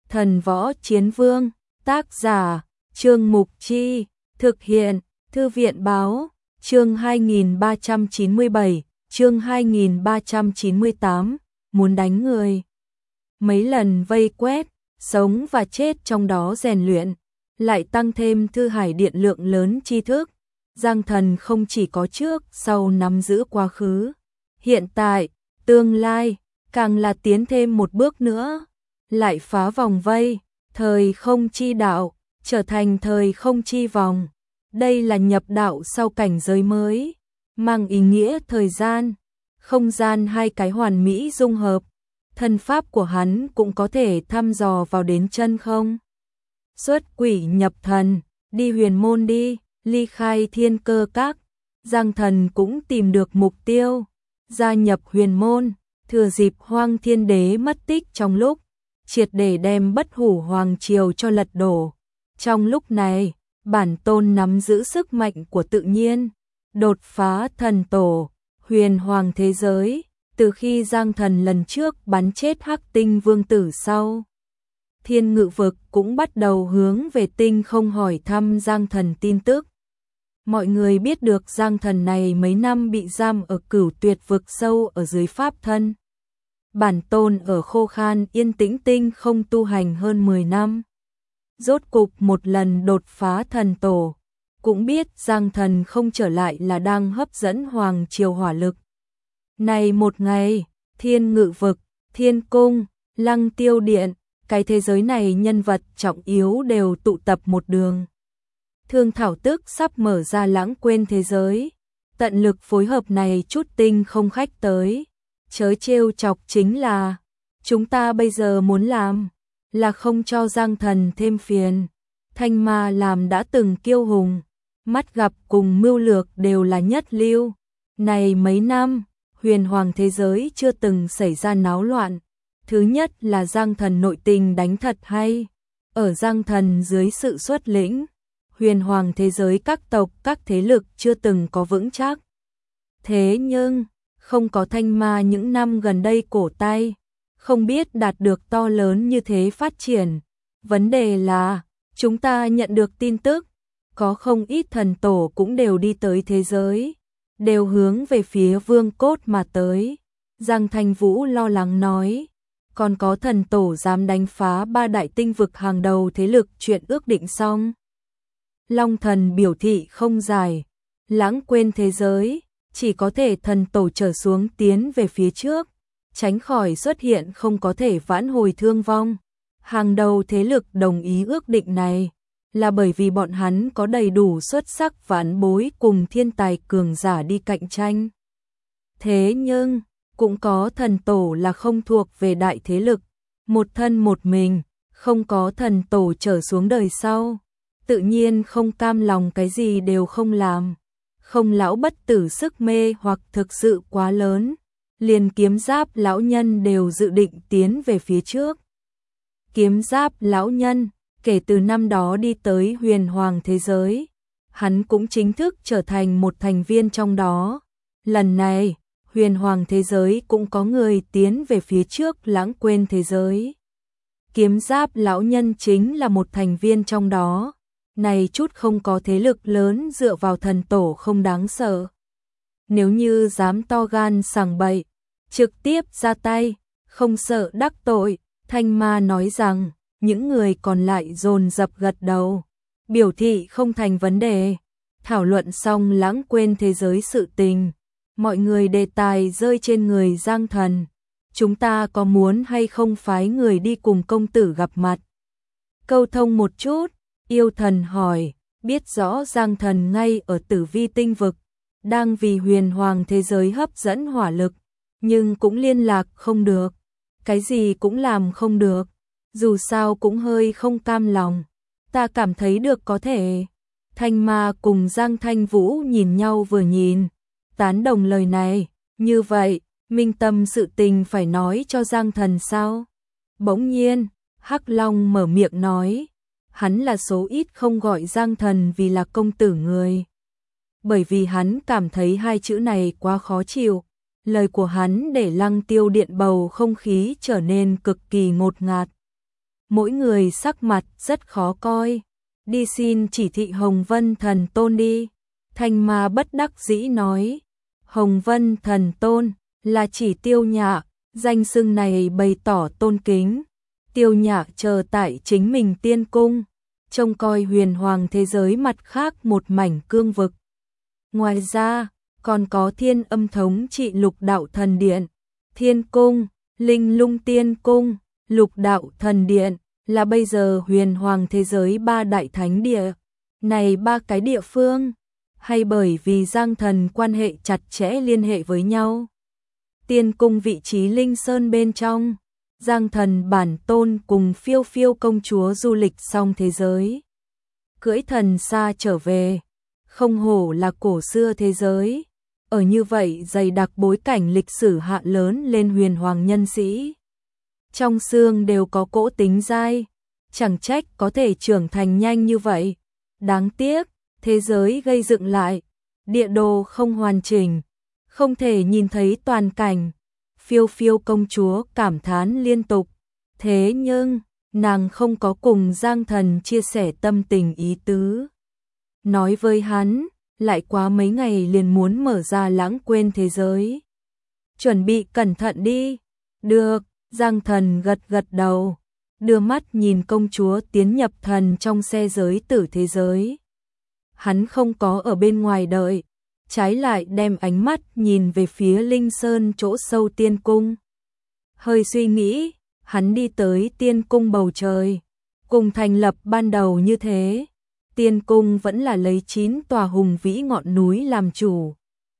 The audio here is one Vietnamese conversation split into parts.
Thần Võ Chiến Vương, tác giả, Trương Mục Chi, thực hiện, Thư viện Báo, chương 2397, chương 2398, muốn đánh người. Mấy lần vây quét, sống và chết trong đó rèn luyện, lại tăng thêm Thư Hải Điện lượng lớn tri thức. Giang Thần không chỉ có trước sau nắm giữ quá khứ, hiện tại, tương lai, càng là tiến thêm một bước nữa, lại phá vòng vây, thời không chi đạo, trở thành thời không chi vòng. Đây là nhập đạo sau cảnh giới mới, mang ý nghĩa thời gian, không gian hai cái hoàn mỹ dung hợp. Thân pháp của hắn cũng có thể thăm dò vào đến chân không. Xuất quỷ nhập thần, đi huyền môn đi, ly khai thiên cơ các. Giang Thần cũng tìm được mục tiêu, gia nhập huyền môn, thừa dịp Hoang Thiên Đế mất tích trong lúc, triệt để đem Bất Hủ Hoàng Triều cho lật đổ. Trong lúc này, bản tôn nắm giữ sức mạnh của tự nhiên, đột phá thần tổ, huyền hoàng thế giới. Từ khi Giang Thần lần trước bắn chết Hắc Tinh Vương tử sau, Thiên Ngự Vực cũng bắt đầu hướng về tinh không hỏi thăm Giang Thần tin tức. Mọi người biết được Giang Thần này mấy năm bị giam ở Cửu Tuyệt Vực sâu ở dưới pháp thân. Bản tôn ở khô khan yên tĩnh tinh không tu hành hơn 10 năm. Rốt cục một lần đột phá thần tổ, cũng biết Giang Thần không trở lại là đang hấp dẫn Hoàng Triều hỏa lực. Này một ngày, Thiên Ngự Vực, Thiên Cung, Lăng Tiêu Điện, cái thế giới này nhân vật trọng yếu đều tụ tập một đường. Thương Thảo tức sắp mở ra lãng quên thế giới, tận lực phối hợp này chút tinh không khách tới. Chớ trêu chọc chính là, chúng ta bây giờ muốn làm, là không cho Giang Thần thêm phiền. Thanh Ma làm đã từng kiêu hùng, mắt gặp cùng mưu lược đều là nhất lưu. Này mấy năm, huyền hoàng thế giới chưa từng xảy ra náo loạn. Thứ nhất là Giang Thần nội tình đánh thật hay. Ở Giang Thần dưới sự xuất lĩnh, huyền hoàng thế giới các tộc các thế lực chưa từng có vững chắc. Thế nhưng, không có Thanh Ma những năm gần đây cổ tay, không biết đạt được to lớn như thế phát triển. Vấn đề là, chúng ta nhận được tin tức, có không ít thần tổ cũng đều đi tới thế giới, đều hướng về phía Vương Cốt mà tới. Giang Thanh Vũ lo lắng nói, còn có thần tổ dám đánh phá 3 đại tinh vực hàng đầu thế lực chuyện ước định xong. Long Thần biểu thị không giải, lãng quên thế giới, chỉ có thể thần tổ trở xuống tiến về phía trước, tránh khỏi xuất hiện không có thể vãn hồi thương vong. Hàng đầu thế lực đồng ý ước định này, là bởi vì bọn hắn có đầy đủ xuất sắc vãn bối cùng thiên tài cường giả đi cạnh tranh. Thế nhưng, cũng có thần tổ là không thuộc về đại thế lực, một thân một mình, không có thần tổ trở xuống đời sau, tự nhiên không cam lòng cái gì đều không làm. Không lão bất tử sức mê hoặc thực sự quá lớn, liền Kiếm Giáp lão nhân đều dự định tiến về phía trước. Kiếm Giáp lão nhân, kể từ năm đó đi tới huyền hoàng thế giới, hắn cũng chính thức trở thành một thành viên trong đó. Lần này, huyền hoàng thế giới cũng có người tiến về phía trước lãng quên thế giới. Kiếm Giáp lão nhân chính là một thành viên trong đó. Này chút không có thế lực lớn dựa vào thần tổ không đáng sợ. Nếu như dám to gan sằng bậy, trực tiếp ra tay, không sợ đắc tội. Thanh Ma nói rằng, những người còn lại dồn dập gật đầu, biểu thị không thành vấn đề. Thảo luận xong lãng quên thế giới sự tình, mọi người đề tài rơi trên người Giang Thần. Chúng ta có muốn hay không phái người đi cùng công tử gặp mặt, câu thông một chút? Yêu Thần hỏi, biết rõ Giang Thần ngay ở Tử Vi tinh vực, đang vì huyền hoàng thế giới hấp dẫn hỏa lực, nhưng cũng liên lạc không được, cái gì cũng làm không được, dù sao cũng hơi không cam lòng. Ta cảm thấy được có thể. Thanh Ma cùng Giang Thanh Vũ nhìn nhau vừa nhìn, tán đồng lời này. Như vậy, minh tâm sự tình phải nói cho Giang Thần sao? Bỗng nhiên, Hắc Long mở miệng nói, hắn là số ít không gọi Giang Thần vì là công tử người. Bởi vì hắn cảm thấy hai chữ này quá khó chịu. Lời của hắn để Lăng Tiêu Điện bầu không khí trở nên cực kỳ ngột ngạt. mỗi người sắc mặt rất khó coi. Đi xin chỉ thị Hồng Vân Thần Tôn đi. Thanh Ma bất đắc dĩ nói. Hồng Vân Thần Tôn là chỉ Tiêu Nhạc, danh xưng này bày tỏ tôn kính. Tiêu Nhạc chờ tại chính mình tiên cung, trông coi huyền hoàng thế giới mặt khác một mảnh cương vực. Ngoài ra, còn có Thiên Âm thống trị Lục Đạo Thần Điện, Thiên Cung, Linh Lung Tiên Cung, Lục Đạo Thần Điện là bây giờ huyền hoàng thế giới ba đại thánh địa. Này ba cái địa phương, hay bởi vì Giang Thần quan hệ chặt chẽ liên hệ với nhau. Tiên Cung vị trí Linh Sơn bên trong, Giang Thần bản tôn cùng Phiêu Phiêu công chúa du lịch xong thế giới, cưỡi thần xa trở về, không hổ là cổ xưa thế giới. Ở như vậy dày đặc bối cảnh lịch sử hạ lớn lên huyền hoàng nhân sĩ. Trong xương đều có cỗ tính dai, chẳng trách có thể trưởng thành nhanh như vậy. Đáng tiếc, thế giới gây dựng lại, địa đồ không hoàn chỉnh, không thể nhìn thấy toàn cảnh. Phiêu Phiêu công chúa cảm thán liên tục, thế nhưng nàng không có cùng Giang Thần chia sẻ tâm tình ý tứ. Nói với hắn, lại quá mấy ngày liền muốn mở ra lãng quên thế giới. Chuẩn bị cẩn thận đi. Được, Giang Thần gật gật đầu, đưa mắt nhìn công chúa tiến nhập thần trong xe giới tử thế giới. Hắn không có ở bên ngoài đợi, trái lại đem ánh mắt nhìn về phía Linh Sơn chỗ sâu tiên cung. Hơi suy nghĩ, hắn đi tới tiên cung bầu trời, cùng thành lập ban đầu như thế. Tiên cung vẫn là lấy 9 tòa hùng vĩ ngọn núi làm chủ,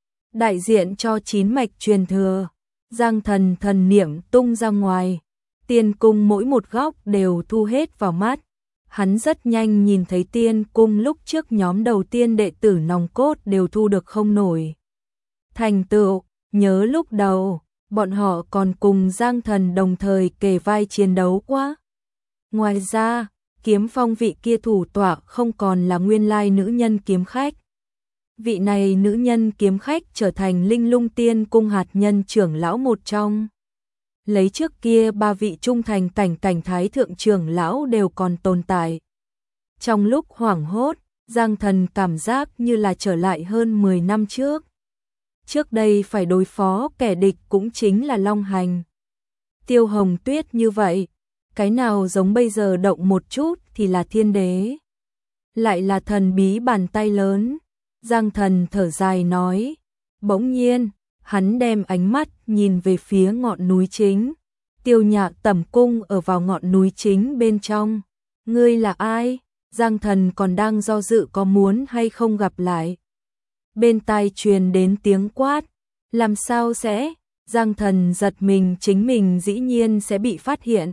đại diện cho 9 mạch truyền thừa. Giang Thần thần niệm tung ra ngoài, tiên cung mỗi một góc đều thu hết vào mắt. Hắn rất nhanh nhìn thấy tiên cung lúc trước nhóm đầu tiên đệ tử nòng cốt đều thu được không nổi thành tựu. Nhớ lúc đầu, bọn họ còn cùng Giang Thần đồng thời kề vai chiến đấu quá. Ngoài ra, Kiếm Phong vị kia thủ tọa không còn là nguyên lai nữ nhân kiếm khách. Vị này nữ nhân kiếm khách trở thành Linh Lung Tiên cung hạt nhân trưởng lão một trong. Lấy trước kia 3 vị trung thành cảnh thái thượng trưởng lão đều còn tồn tại. Trong lúc hoảng hốt, Giang Thần cảm giác như là trở lại hơn 10 năm trước. Trước đây phải đối phó kẻ địch cũng chính là Long Hành, Tiêu Hồng Tuyết như vậy. Cái nào giống bây giờ động một chút thì là thiên đế, lại là thần bí bàn tay lớn. Giang Thần thở dài nói. Bỗng nhiên, hắn đem ánh mắt nhìn về phía ngọn núi chính. Tiêu Nhạc tẩm cung ở vào ngọn núi chính bên trong. Ngươi là ai? Giang Thần còn đang do dự có muốn hay không gặp lại. Bên tai truyền đến tiếng quát. Làm sao sẽ? Giang Thần giật mình, chính mình dĩ nhiên sẽ bị phát hiện.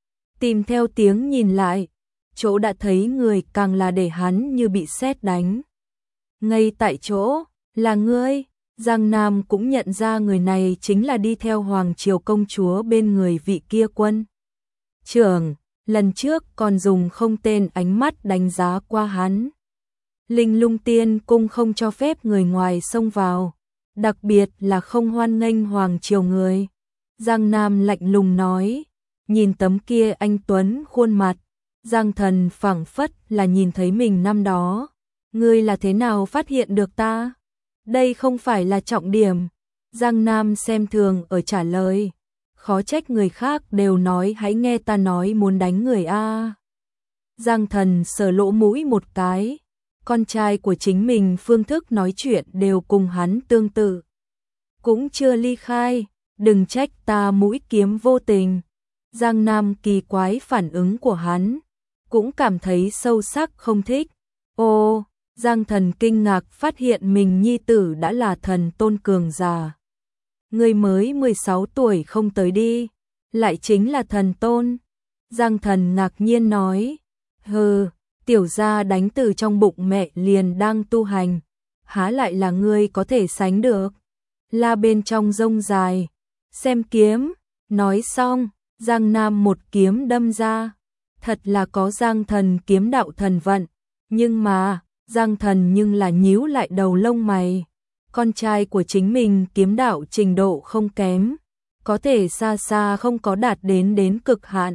Tìm theo tiếng nhìn lại, chỗ đã thấy người càng là để hắn như bị sét đánh. Ngay tại chỗ, là ngươi. Giang Nam cũng nhận ra người này chính là đi theo Hoàng Triều công chúa bên người vị kia quân trưởng, lần trước còn dùng không tên ánh mắt đánh giá qua hắn. Linh Lung Tiên cung không cho phép người ngoài xông vào, đặc biệt là không hoan nghênh Hoàng Triều người. Giang Nam lạnh lùng nói, nhìn tấm kia anh tuấn khuôn mặt, Giang Thần phảng phất là nhìn thấy mình năm đó. Ngươi là thế nào phát hiện được ta? Đây không phải là trọng điểm. Giang Nam xem thường ở trả lời. Khó trách người khác đều nói hãy nghe ta nói muốn đánh người a. Giang Thần sờ lỗ mũi một cái. Con trai của chính mình phương thức nói chuyện đều cùng hắn tương tự. Cũng chưa ly khai, đừng trách ta mũi kiếm vô tình. Giang Nam kỳ quái phản ứng của hắn, cũng cảm thấy sâu sắc không thích. Ô, Giang Thần kinh ngạc phát hiện mình nhi tử đã là thần tôn cường giả. Người mới 16 tuổi không tới đi, lại chính là thần tôn. Giang Thần ngạc nhiên nói, hừ, tiểu gia đánh từ trong bụng mẹ liền đang tu hành, há lại là ngươi có thể sánh được. La bên trong rông dài, xem kiếm. Nói xong, Giang Nam một kiếm đâm ra. Thật là có Giang Thần kiếm đạo thần vận, nhưng mà Giang Thần nhưng là nhíu lại đầu lông mày. Con trai của chính mình kiếm đạo trình độ không kém, có thể xa xa không có đạt đến cực hạn,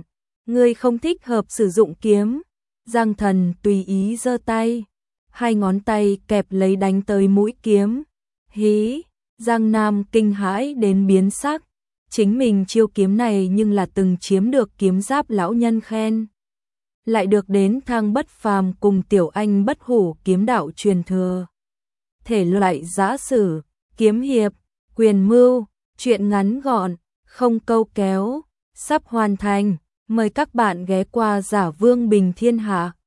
Ngươi không thích hợp sử dụng kiếm. Giang Thần tùy ý giơ tay, hai ngón tay kẹp lấy đánh tới mũi kiếm. Hí, Giang Nam kinh hãi đến biến sắc, chính mình chiêu kiếm này nhưng là từng chiếm được kiếm giáp lão nhân khen. Lại được đến Thang Bất Phàm cùng Tiểu Anh Bất Hủ kiếm đạo truyền thừa. Thể loại giã sử, kiếm hiệp, quyền mưu, truyện ngắn gọn, không câu kéo, sắp hoàn thành. Mời các bạn ghé qua Giả Vương Bình Thiên Hạ.